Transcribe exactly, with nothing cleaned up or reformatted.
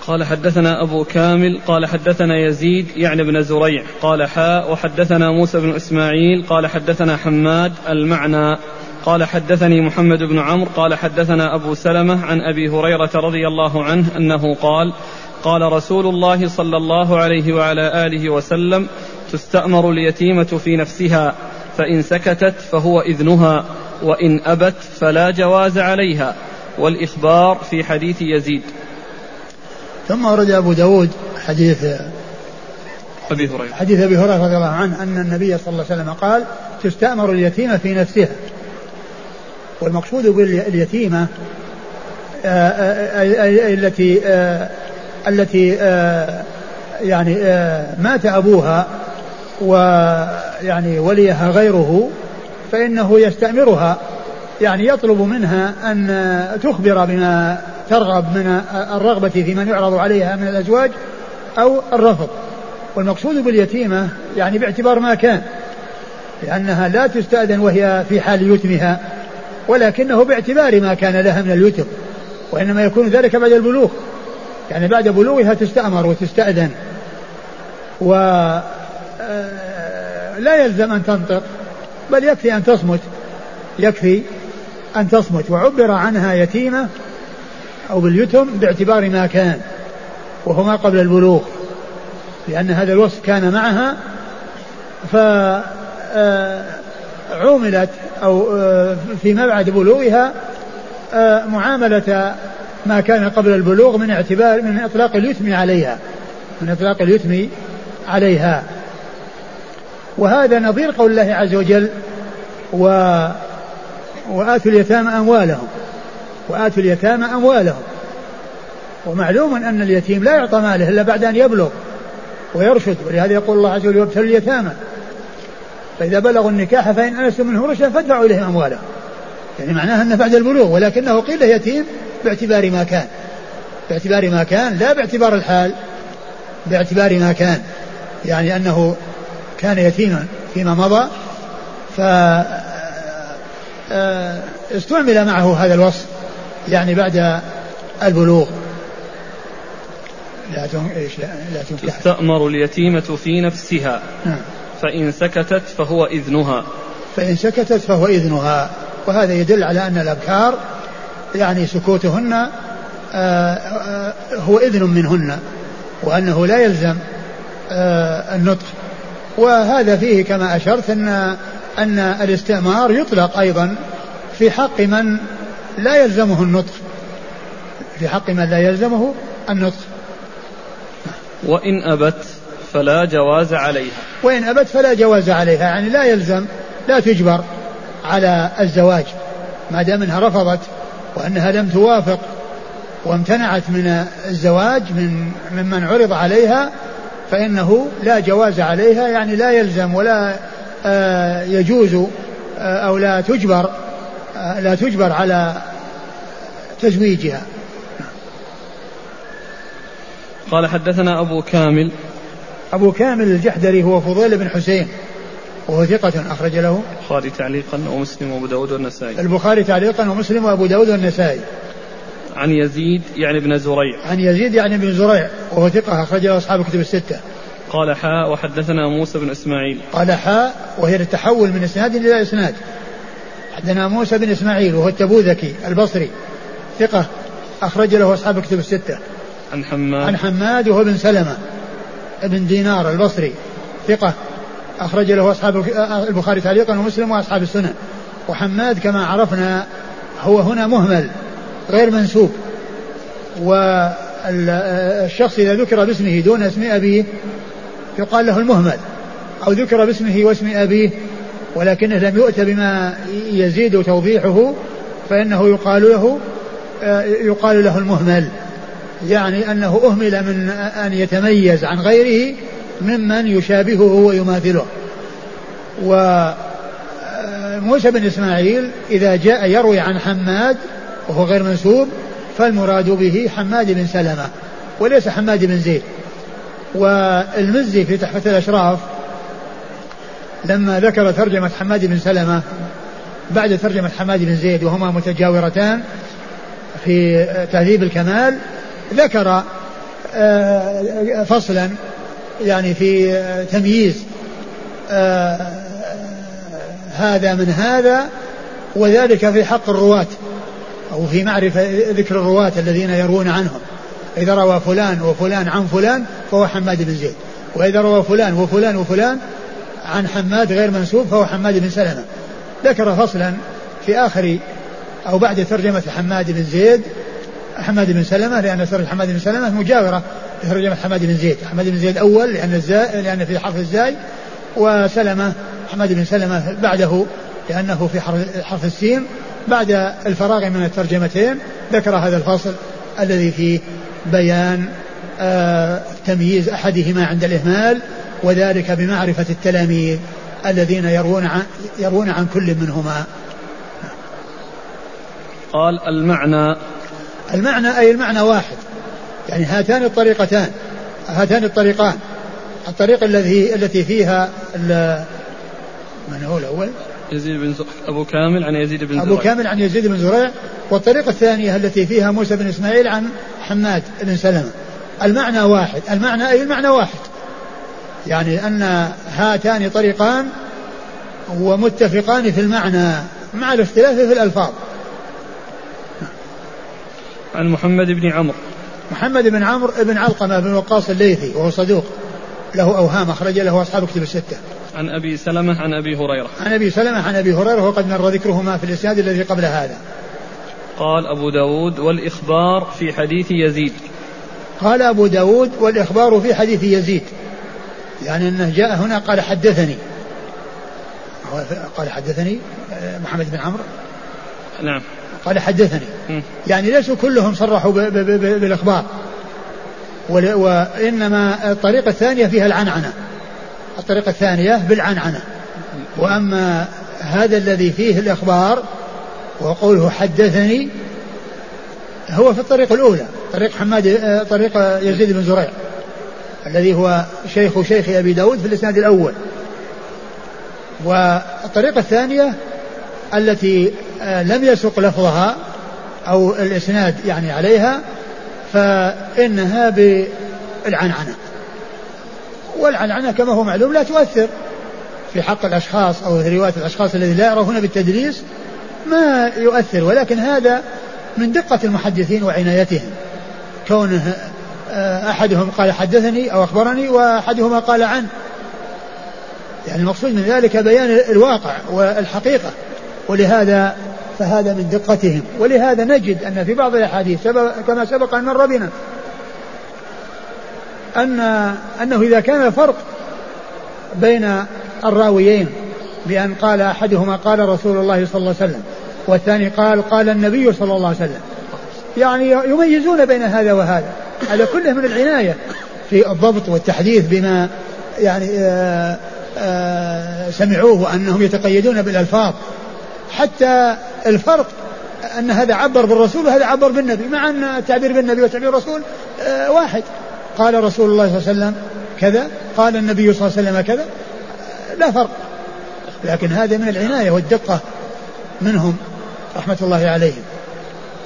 قال حدثنا أبو كامل قال حدثنا يزيد يعني بن زريع قال حاء وحدثنا موسى بن إسماعيل قال حدثنا حماد المعنى قال حدثني محمد بن عمرو قال حدثنا أبو سلمة عن أبي هريرة رضي الله عنه أنه قال قال رسول الله صلى الله عليه وعلى آله وسلم تستأمر اليتيمة في نفسها فإن سكتت فهو إذنها وإن أبت فلا جواز عليها، والإخبار في حديث يزيد. ثم ورد أبو داود حديث أبي هريرة حديث أبي هريرة رضي الله عنه أن النبي صلى الله عليه وسلم قال تستأمر اليتيمة في نفسها. والمقصود باليتيمة التي التي يعني مات أبوها ويعني وليها غيره فإنه يستأمرها، يعني يطلب منها أن تخبر بما ترغب من الرغبة في من يعرض عليها من الأزواج أو الرفض. والمقصود باليتيمة يعني باعتبار ما كان، لأنها لا تستأذن وهي في حال يتمها، ولكنه باعتبار ما كان لها من اليتم، وإنما يكون ذلك بعد البلوغ، يعني بعد بلوغها تستأمر وتستأذن، ولا يلزم أن تنطق بل يكفي أن تصمت، يكفي أن تصمت. وعبر عنها يتيمة أو باليتم باعتبار ما كان وهو ما قبل البلوغ، لأن هذا الوصف كان معها فعوملت أو فيما بعد بلوغها معاملة ما كان قبل البلوغ من اعتبار من إطلاق اليتم عليها من إطلاق اليتم عليها. وهذا نظير قول الله عز وجل و وآتوا اليتامى أموالهم وآتوا اليتامى أموالهم. ومعلوم أن اليتيم لا يعطى ماله إلا بعد أن يبلغ ويرشد، ولهذا يقول الله عز وجل وابتلوا اليتامى فإذا بلغوا النكاح فإن أنستم منه رشدا فادفعوا إليهم أموالهم، يعني معناها أنه بعد البلوغ، ولكنه قيل يتيم باعتبار ما كان باعتبار ما كان لا باعتبار الحال، باعتبار ما كان، يعني أنه كان يتيما فيما مضى فاستعمل معه هذا الوصف يعني بعد البلوغ. لا لا تستأمر اليتيمة في نفسها فإن سكتت فهو إذنها فإن سكتت فهو إذنها. وهذا يدل على أن الأبكار يعني سكوتهن هو إذن منهن، وأنه لا يلزم النطق. وهذا فيه كما أشرت أن أن الاستئمار يطلق أيضا في حق من لا يلزمه النطق في حق من لا يلزمه النطق. وإن أبت فلا جواز عليها وإن أبت فلا جواز عليها، يعني لا يلزم لا تجبر على الزواج ما دام انها رفضت وأنها لم توافق وامتنعت من الزواج من ممن عرض عليها، فإنه لا جواز عليها، يعني لا يلزم ولا آه يجوز آه أو لا تجبر آه لا تجبر على تزويجها. قال حدثنا أبو كامل أبو كامل الجحدري هو فضيل بن حسين وهو ثقة أخرج له البخاري تعليقا ومسلم وأبو داود والنسائي البخاري تعليقا ومسلم وأبو داود والنسائي. عن يزيد يعني بن زريع عن يزيد يعني بن زريع وهو ثقة أخرج له أصحاب الكتب الستة. قال حاء وحدثنا موسى بن إسماعيل قال حاء وهي التحول من إسناد إلى إسناد. حدثنا موسى بن إسماعيل وهو التبوذكي البصري ثقة أخرج له أصحاب الكتب الستة. عن حماد عن حماد وهو بن سلمة ابن دينار البصري ثقة أخرج له أصحاب البخاري تعليقا ومسلم وأصحاب السنن. وحماد كما عرفنا هو هنا مهمل غير منسوب، والشخص إذا ذكر باسمه دون اسم أبيه يقال له المهمل، أو ذكر باسمه واسم أبيه ولكنه لم يؤت بما يزيد توضيحه فإنه يقال له يقال له المهمل، يعني أنه أهمل من أن يتميز عن غيره ممن يشابهه ويماثله. وموسى بن إسماعيل إذا جاء يروي عن حماد وهو غير منسوب فالمراد به حماد بن سلمة وليس حماد بن زيد. والمزي في تحفة الأشراف لما ذكر ترجمة حماد بن سلمة بعد ترجمة حماد بن زيد وهما متجاورتان في تهذيب الكمال ذكر فصلا يعني في تمييز هذا من هذا، وذلك في حق الرواة أو في معرفة ذكر الرواة الذين يروون عنهم. إذا روى فلان وفلان عن فلان فهو حماد بن زيد، وإذا روى فلان وفلان وفلان عن حماد غير منسوب فهو حماد بن سلمة. ذكر فصلا في آخر أو بعد ترجمة حماد بن زيد حماد بن سلمة، لأن ترجمة حماد بن سلمة مجاورة لترجمة حماد بن زيد. حماد بن زيد أول لأن, الزاي لأن في حرف الزاي، وسلمة حماد بن سلمة بعده لأنه في حرف السين. بعد الفراغ من الترجمتين ذكر هذا الفصل الذي فيه بيان آه تمييز أحدهما عند الإهمال، وذلك بمعرفة التلاميذ الذين يروون عن, يروون عن كل منهما. قال المعنى المعنى أي المعنى واحد، يعني هاتان الطريقتان هاتان الطريقان. الطريقة التي التي فيها من هو الأول؟ يزيد بن زرع أبو كامل عن يزيد بن زرع أبو كامل عن يزيد بن زرع. والطريقة الثانية التي فيها موسى بن إسماعيل عن حماد بن سلمة. المعنى واحد، المعنى أي المعنى واحد، يعني أن هاتان طريقان ومتفقان في المعنى مع الاختلاف في الألفاظ. عن محمد بن عمرو محمد بن عمرو بن علقمة بن وقاص الليثي وهو صدوق له أوهام أخرج له أصحاب كتب الستة. عن أبي سلمة عن أبي هريرة عن أبي سلمة عن أبي هريرة وقد مر ذكرهما في الإسناد الذي قبل هذا. قال أبو داود والإخبار في حديث يزيد. قال أبو داود والإخبار في حديث يزيد، يعني أنه جاء هنا قال حدثني قال حدثني محمد بن عمرو نعم قال حدثني م. يعني ليسوا كلهم صرحوا بالإخبار، وإنما الطريقة الثانية فيها العنعنة، الطريقة الثانية بالعنعنة. وأما هذا الذي فيه الإخبار وقوله حدثني هو في الطريقة الأولى، طريق حماد طريق يزيد بن زريع الذي هو شيخ شيخ أبي داود في الإسناد الأول. والطريقة الثانية التي لم يسق لفظها أو الإسناد يعني عليها فإنها بالعنعنة، والعنعنة كما هو معلوم لا تؤثر في حق الأشخاص أو في رواية الأشخاص الذين لا يعرفون بالتدليس ما يؤثر، ولكن هذا من دقة المحدثين وعنايتهم، كونه أحدهم قال حدثني أو أخبرني وأحدهما قال عنه، يعني المقصود من ذلك بيان الواقع والحقيقة، ولهذا فهذا من دقتهم. ولهذا نجد أن في بعض الأحاديث كما سبق أن مر بنا أن أنه إذا كان الفرق بين الراويين بأن قال أحدهما قال رسول الله صلى الله عليه وسلم والثاني قال قال النبي صلى الله عليه وسلم، يعني يميزون بين هذا وهذا، هذا كله من العناية في الضبط والتحديث بما يعني آآ آآ سمعوه وأنهم يتقيدون بالألفاظ، حتى الفرق أن هذا عبر بالرسول وهذا عبر بالنبي، مع أن التعبير بالنبي وتعبير الرسول واحد. قال رسول الله صلى الله عليه وسلم كذا، قال النبي صلى الله عليه وسلم كذا، لا فرق، لكن هذا من العناية والدقة منهم رحمة الله عليهم.